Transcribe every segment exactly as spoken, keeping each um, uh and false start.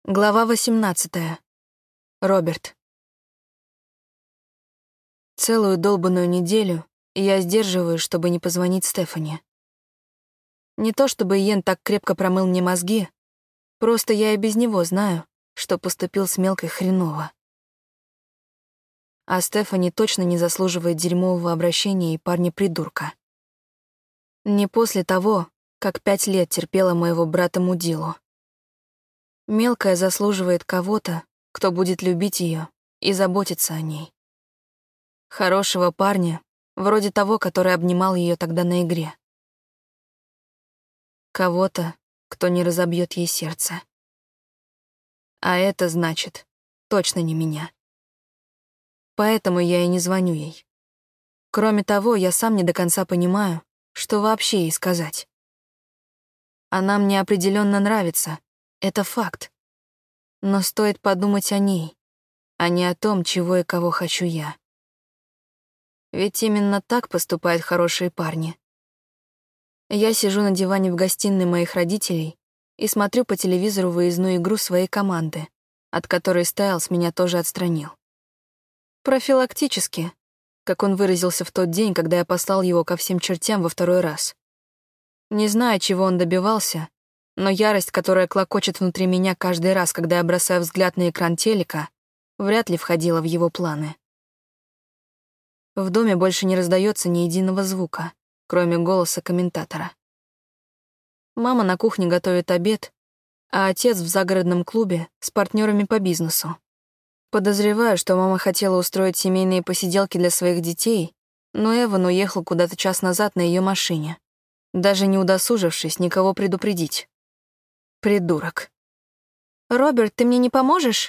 Глава восемнадцатая. Роберт. Целую долбанную неделю я сдерживаю, чтобы не позвонить Стефани. Не то чтобы Иен так крепко промыл мне мозги, просто я и без него знаю, что поступил с мелкой хреново. А Стефани точно не заслуживает дерьмового обращения и парня-придурка. Не после того, как пять лет терпела моего брата Мудилу. Мелкая заслуживает кого-то, кто будет любить ее и заботиться о ней. Хорошего парня, вроде того, который обнимал ее тогда на игре. Кого-то, кто не разобьет ей сердце. А это значит, точно не меня. Поэтому я и не звоню ей. Кроме того, я сам не до конца понимаю, что вообще ей сказать. Она мне определенно нравится. Это факт. Но стоит подумать о ней, а не о том, чего и кого хочу я. Ведь именно так поступают хорошие парни. Я сижу на диване в гостиной моих родителей и смотрю по телевизору выездную игру своей команды, от которой Стайлс меня тоже отстранил. Профилактически, как он выразился в тот день, когда я послал его ко всем чертям во второй раз. Не знаю, чего он добивался, но ярость, которая клокочет внутри меня каждый раз, когда я бросаю взгляд на экран телека, вряд ли входила в его планы. В доме больше не раздается ни единого звука, кроме голоса комментатора. Мама на кухне готовит обед, а отец в загородном клубе с партнерами по бизнесу. Подозреваю, что мама хотела устроить семейные посиделки для своих детей, но Эван уехал куда-то час назад на ее машине, даже не удосужившись никого предупредить. Придурок. «Роберт, ты мне не поможешь?»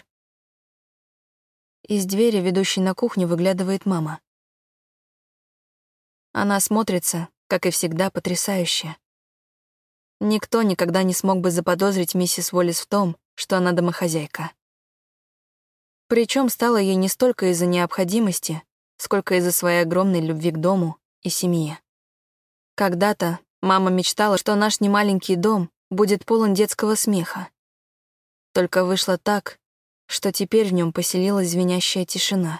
Из двери, ведущей на кухню, выглядывает мама. Она смотрится, как и всегда, потрясающе. Никто никогда не смог бы заподозрить миссис Уоллес в том, что она домохозяйка. Причем стало ей не столько из-за необходимости, сколько из-за своей огромной любви к дому и семье. Когда-то мама мечтала, что наш немаленький дом будет полон детского смеха. Только вышло так, что теперь в нем поселилась звенящая тишина.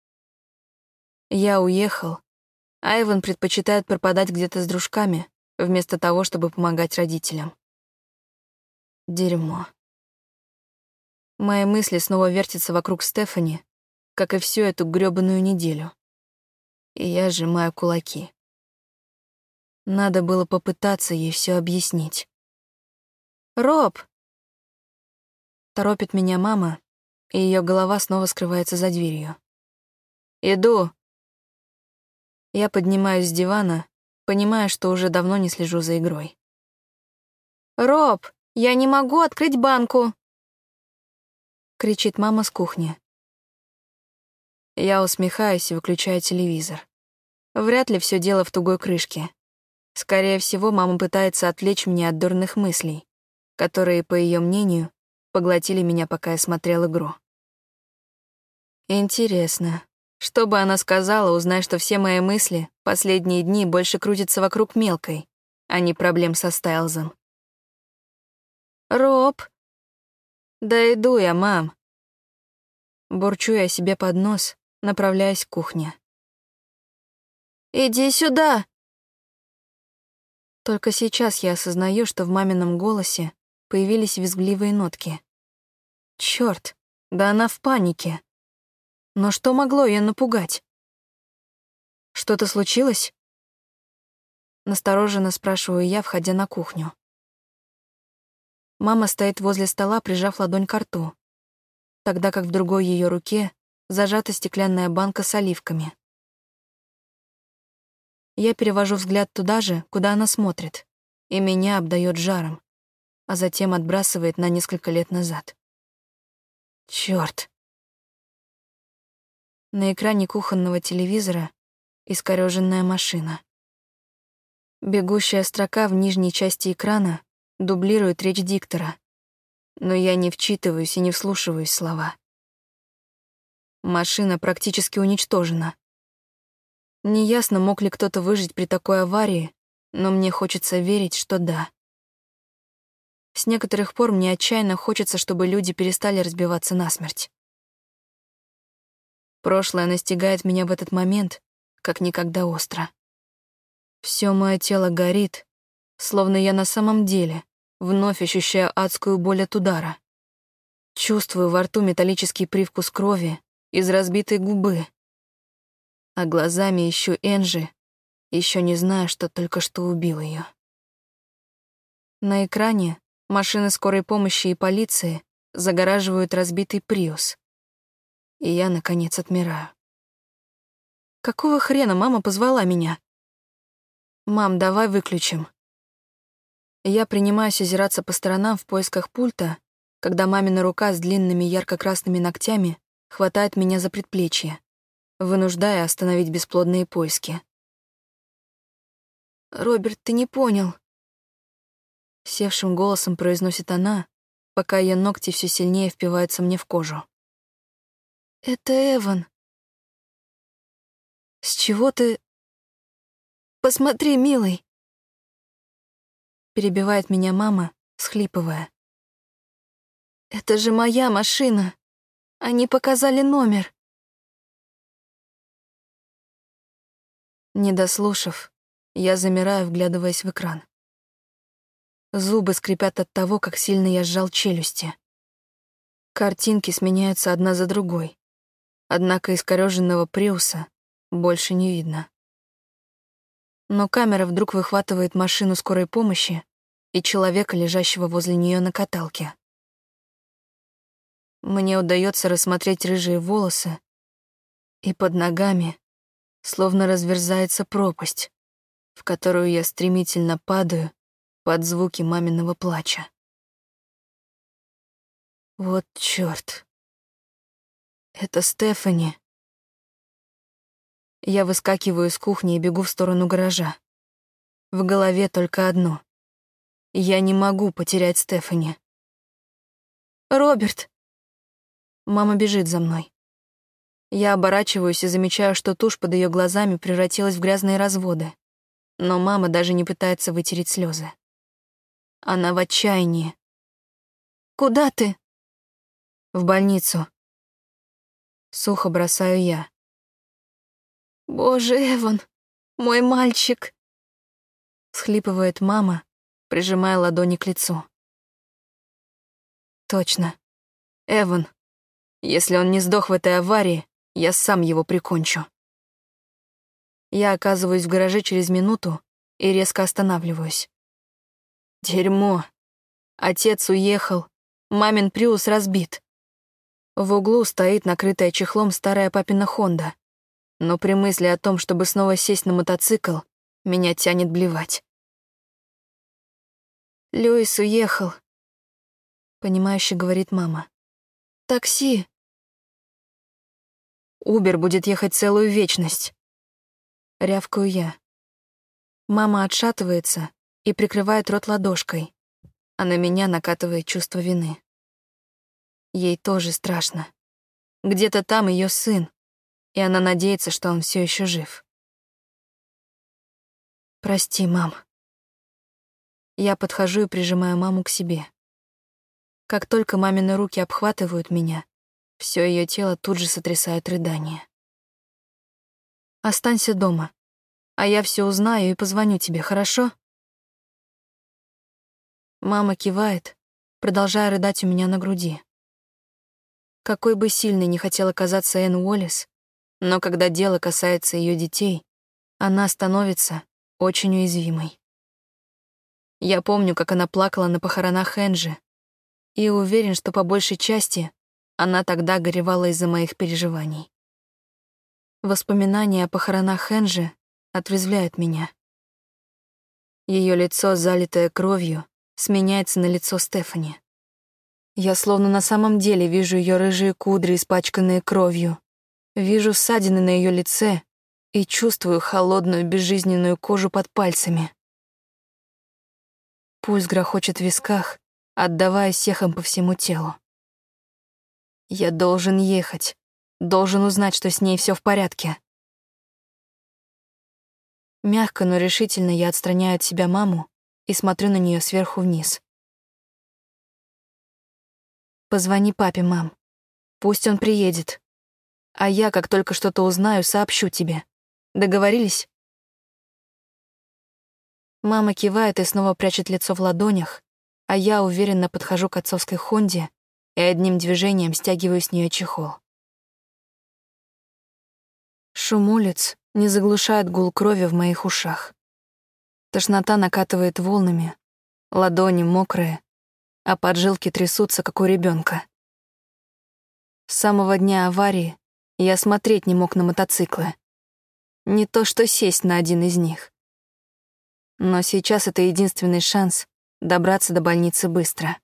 Я уехал, а Эван предпочитает пропадать где-то с дружками, вместо того, чтобы помогать родителям. Дерьмо. Мои мысли снова вертятся вокруг Стефани, как и всю эту грёбаную неделю. И я сжимаю кулаки. Надо было попытаться ей все объяснить. «Роб!» Торопит меня мама, и ее голова снова скрывается за дверью. «Иду!» Я поднимаюсь с дивана, понимая, что уже давно не слежу за игрой. «Роб, я не могу открыть банку!» Кричит мама с кухни. Я усмехаюсь и выключаю телевизор. Вряд ли все дело в тугой крышке. Скорее всего, мама пытается отвлечь меня от дурных мыслей, которые, по ее мнению, поглотили меня, пока я смотрел игру. Интересно, что бы она сказала, узнай, что все мои мысли последние дни больше крутятся вокруг мелкой, а не проблем со Стайлзом. «Роб!» «Да иду я, мам!» Бурчу я себе под нос, направляясь к кухне. «Иди сюда!» Только сейчас я осознаю, что в мамином голосе появились визгливые нотки. Чёрт, да она в панике. Но что могло её напугать? Что-то случилось? Настороженно спрашиваю я, входя на кухню. Мама стоит возле стола, прижав ладонь к рту, тогда как в другой её руке зажата стеклянная банка с оливками. Я перевожу взгляд туда же, куда она смотрит, и меня обдаёт жаром, а затем отбрасывает на несколько лет назад. Чёрт. На экране кухонного телевизора искорёженная машина. Бегущая строка в нижней части экрана дублирует речь диктора, но я не вчитываюсь и не вслушиваюсь в слова. Машина практически уничтожена. Неясно, мог ли кто-то выжить при такой аварии, но мне хочется верить, что да. С некоторых пор мне отчаянно хочется, чтобы люди перестали разбиваться насмерть. Прошлое настигает меня в этот момент, как никогда остро. Всё мое тело горит, словно я на самом деле вновь ощущаю адскую боль от удара. Чувствую во рту металлический привкус крови из разбитой губы, а глазами ищу Энджи, ещё не зная, что только что убил её. На экране машины скорой помощи и полиции загораживают разбитый Приус, и я, наконец, отмираю. Какого хрена мама позвала меня? «Мам, давай выключим». Я принимаюсь озираться по сторонам в поисках пульта, когда мамина рука с длинными ярко-красными ногтями хватает меня за предплечье, вынуждая остановить бесплодные поиски. «Роберт, ты не понял», — севшим голосом произносит она, пока ее ногти все сильнее впиваются мне в кожу. «Это Эван». «С чего ты...» «Посмотри, милый!» Перебивает меня мама, всхлипывая. «Это же моя машина! Они показали номер!» Не дослушав, я замираю, вглядываясь в экран. Зубы скрипят от того, как сильно я сжал челюсти. Картинки сменяются одна за другой, однако искорёженного Приуса больше не видно. Но камера вдруг выхватывает машину скорой помощи и человека, лежащего возле нее на каталке. Мне удается рассмотреть рыжие волосы, и под ногами словно разверзается пропасть, в которую я стремительно падаю под звуки маминого плача. Вот чёрт. Это Стефани. Я выскакиваю из кухни и бегу в сторону гаража. В голове только одно. Я не могу потерять Стефани. «Роберт!» Мама бежит за мной. Я оборачиваюсь и замечаю, что тушь под ее глазами превратилась в грязные разводы. Но мама даже не пытается вытереть слезы. Она в отчаянии. «Куда ты?» «В больницу». Сухо бросаю я. «Боже, Эван, мой мальчик!» Схлипывает мама, прижимая ладони к лицу. Точно. Эван. Если он не сдох в этой аварии, я сам его прикончу. Я оказываюсь в гараже через минуту и резко останавливаюсь. Дерьмо. Отец уехал. Мамин Приус разбит. В углу стоит накрытая чехлом старая папина Хонда. Но при мысли о том, чтобы снова сесть на мотоцикл, меня тянет блевать. «Льюис уехал», — понимающе говорит мама. «Такси». «Убер будет ехать целую вечность», — рявкаю я. Мама отшатывается и прикрывает рот ладошкой, а на меня накатывает чувство вины. Ей тоже страшно. Где-то там ее сын, и она надеется, что он все еще жив. «Прости, мам». Я подхожу и прижимаю маму к себе. Как только мамины руки обхватывают меня, все ее тело тут же сотрясает рыдания. «Останься дома, а я все узнаю и позвоню тебе, хорошо?» Мама кивает, продолжая рыдать у меня на груди. Какой бы сильной ни хотела казаться Энн Уоллес, но когда дело касается ее детей, она становится очень уязвимой. Я помню, как она плакала на похоронах Энджи, и уверен, что по большей части она тогда горевала из-за моих переживаний. Воспоминания о похоронах Энджи отрезвляют меня. Ее лицо, залитое кровью, сменяется на лицо Стефани. Я словно на самом деле вижу ее рыжие кудри, испачканные кровью, вижу ссадины на ее лице и чувствую холодную безжизненную кожу под пальцами. Пульс грохочет в висках, отдаваясь эхом по всему телу. Я должен ехать, должен узнать, что с ней все в порядке. Мягко, но решительно я отстраняю от себя маму и смотрю на нее сверху вниз. Позвони папе, мам. Пусть он приедет. А я, как только что-то узнаю, сообщу тебе. Договорились?» Мама кивает и снова прячет лицо в ладонях, а я уверенно подхожу к отцовской Хонде и одним движением стягиваю с нее чехол. Шум улиц не заглушает гул крови в моих ушах. Тошнота накатывает волнами, ладони мокрые, а поджилки трясутся, как у ребенка. С самого дня аварии я смотреть не мог на мотоциклы. Не то что сесть на один из них. Но сейчас это единственный шанс добраться до больницы быстро.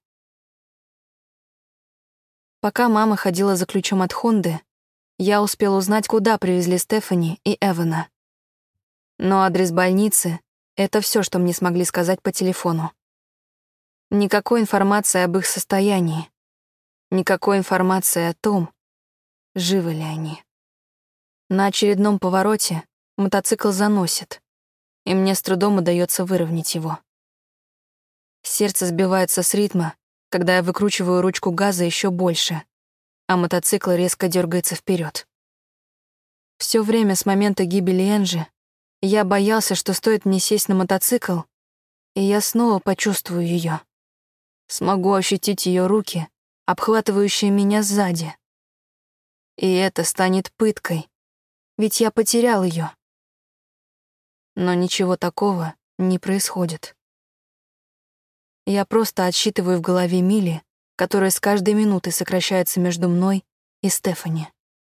Пока мама ходила за ключом от Хонды, я успел узнать, куда привезли Стефани и Эвана. Но адрес больницы — это все, что мне смогли сказать по телефону. Никакой информации об их состоянии. Никакой информации о том, живы ли они. На очередном повороте мотоцикл заносит, и мне с трудом удается выровнять его. Сердце сбивается с ритма, когда я выкручиваю ручку газа еще больше, а мотоцикл резко дергается вперед. Все время с момента гибели Энджи я боялся, что стоит мне сесть на мотоцикл, и я снова почувствую ее. Смогу ощутить ее руки, обхватывающие меня сзади. И это станет пыткой, ведь я потерял ее. Но ничего такого не происходит. Я просто отсчитываю в голове мили, которые с каждой минутой сокращаются между мной и Стефани.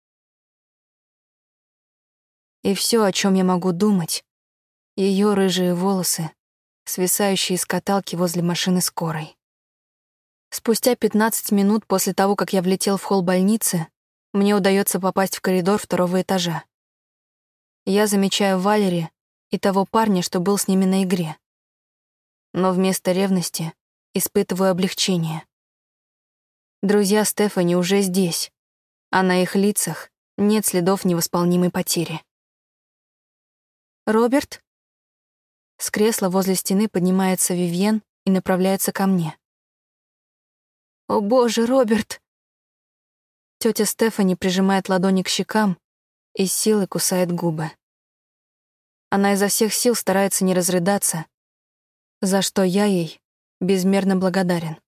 И все, о чем я могу думать, ее рыжие волосы, свисающие из каталки возле машины скорой. Спустя пятнадцать минут после того, как я влетел в холл больницы, мне удается попасть в коридор второго этажа. Я замечаю Валери и того парня, что был с ними на игре. Но вместо ревности испытываю облегчение. Друзья Стефани уже здесь, а на их лицах нет следов невосполнимой потери. «Роберт?» С кресла возле стены поднимается Вивьен и направляется ко мне. «О боже, Роберт!» Тётя Стефани прижимает ладони к щекам и с силой кусает губы. Она изо всех сил старается не разрыдаться, за что я ей безмерно благодарен.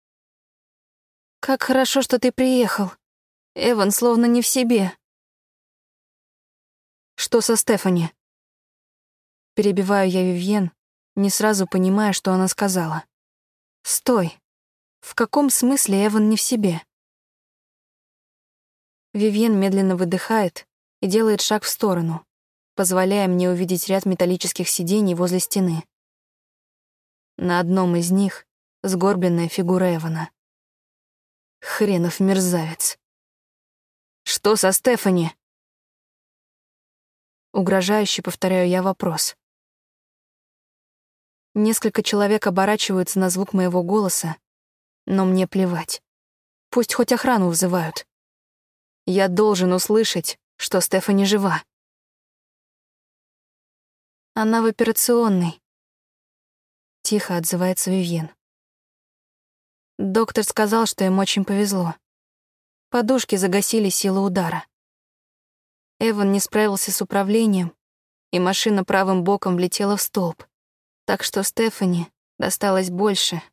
«Как хорошо, что ты приехал. Эван словно не в себе». «Что со Стефани?» Перебиваю я Вивьен, не сразу понимая, что она сказала. «Стой! В каком смысле Эван не в себе?» Вивьен медленно выдыхает и делает шаг в сторону, позволяя мне увидеть ряд металлических сидений возле стены. На одном из них сгорбленная фигура Эвана. Хренов мерзавец. «Что со Стефани?» Угрожающе повторяю я вопрос. Несколько человек оборачиваются на звук моего голоса, но мне плевать. Пусть хоть охрану вызывают. Я должен услышать, что Стефани жива. Она в операционной. Тихо отзывается Вивьен. Доктор сказал, что им очень повезло. Подушки загасили силу удара. Эван не справился с управлением, и машина правым боком влетела в столб, так что Стефани досталось больше.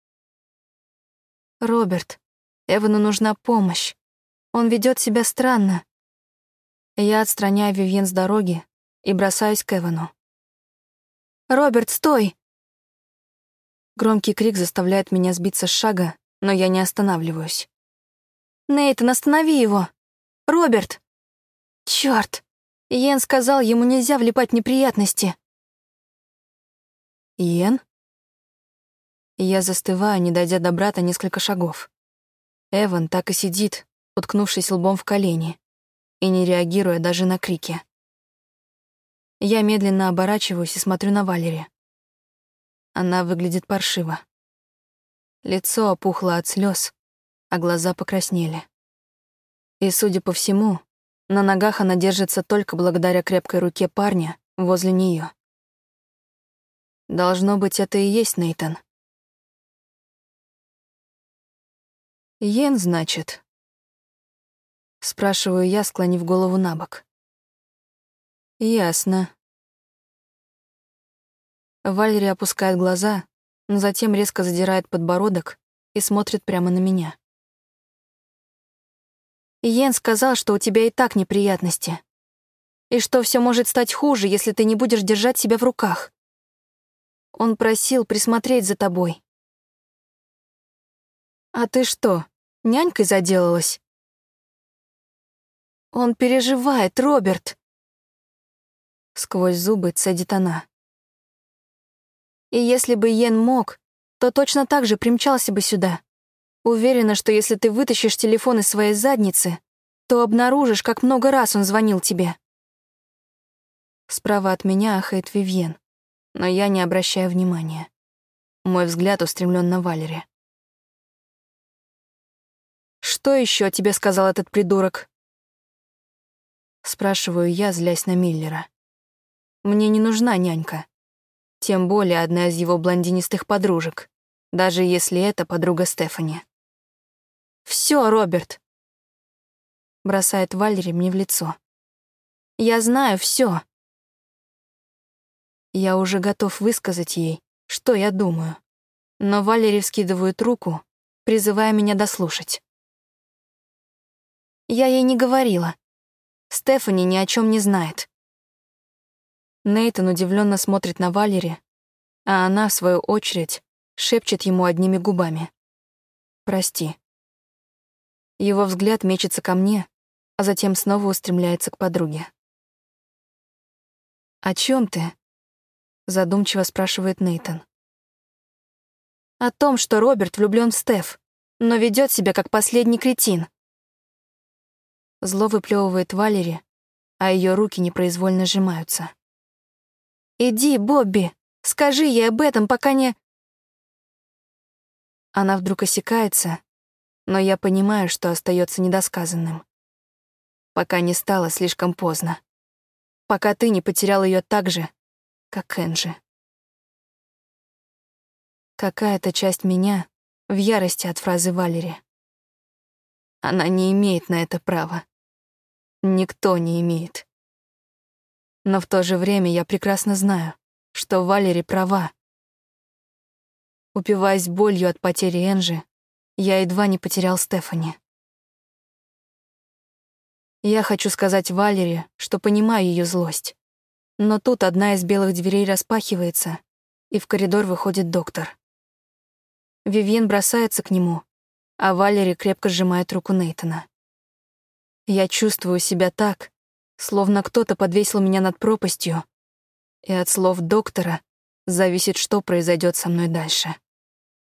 «Роберт, Эвану нужна помощь. Он ведет себя странно». Я отстраняю Вивьен с дороги и бросаюсь к Эвану. «Роберт, стой!» Громкий крик заставляет меня сбиться с шага, но я не останавливаюсь. «Нейтан, останови его! Роберт!» «Чёрт! Йен сказал, ему нельзя влипать в неприятности!» «Йен?» Я застываю, не дойдя до брата несколько шагов. Эван так и сидит, уткнувшись лбом в колени, и не реагируя даже на крики. Я медленно оборачиваюсь и смотрю на Валери. Она выглядит паршиво. Лицо опухло от слез, а глаза покраснели. И, судя по всему, на ногах она держится только благодаря крепкой руке парня возле нее. Должно быть, это и есть Нейтан. Йен, значит? Спрашиваю я, склонив голову на бок. Ясно. Валери опускает глаза, но затем резко задирает подбородок и смотрит прямо на меня. Йен сказал, что у тебя и так неприятности, и что все может стать хуже, если ты не будешь держать себя в руках. Он просил присмотреть за тобой. А ты что, нянькой заделалась? Он переживает, Роберт. Сквозь зубы цедит она. И если бы Йен мог, то точно так же примчался бы сюда. Уверена, что если ты вытащишь телефон из своей задницы, то обнаружишь, как много раз он звонил тебе. Справа от меня ахает Вивьен, но я не обращаю внимания. Мой взгляд устремлен на Валери. «Что еще тебе сказал этот придурок?» Спрашиваю я, злясь на Миллера. Мне не нужна нянька. Тем более одна из его блондинистых подружек, даже если это подруга Стефани. «Всё, Роберт!» Бросает Валери мне в лицо. «Я знаю всё!» Я уже готов высказать ей, что я думаю, но Валери вскидывает руку, призывая меня дослушать. Я ей не говорила. Стефани ни о чем не знает. Нейтан удивленно смотрит на Валери, а она, в свою очередь, шепчет ему одними губами. «Прости». Его взгляд мечется ко мне, а затем снова устремляется к подруге. «О чем ты?» — задумчиво спрашивает Нейтан. «О том, что Роберт влюблён в Стеф, но ведёт себя как последний кретин». Зло выплёвывает Валери, а её руки непроизвольно сжимаются. «Иди, Бобби, скажи ей об этом, пока не...» Она вдруг осекается, но я понимаю, что остается недосказанным. Пока не стало слишком поздно. Пока ты не потерял ее так же, как Энджи. Какая-то часть меня в ярости от фразы Валери. Она не имеет на это права. Никто не имеет. Но в то же время я прекрасно знаю, что Валери права. Упиваясь болью от потери Энджи, я едва не потерял Стефани. Я хочу сказать Валери, что понимаю ее злость. Но тут одна из белых дверей распахивается, и в коридор выходит доктор. Вивьен бросается к нему, а Валери крепко сжимает руку Нейтана. Я чувствую себя так, словно кто-то подвесил меня над пропастью, и от слов доктора зависит, что произойдет со мной дальше.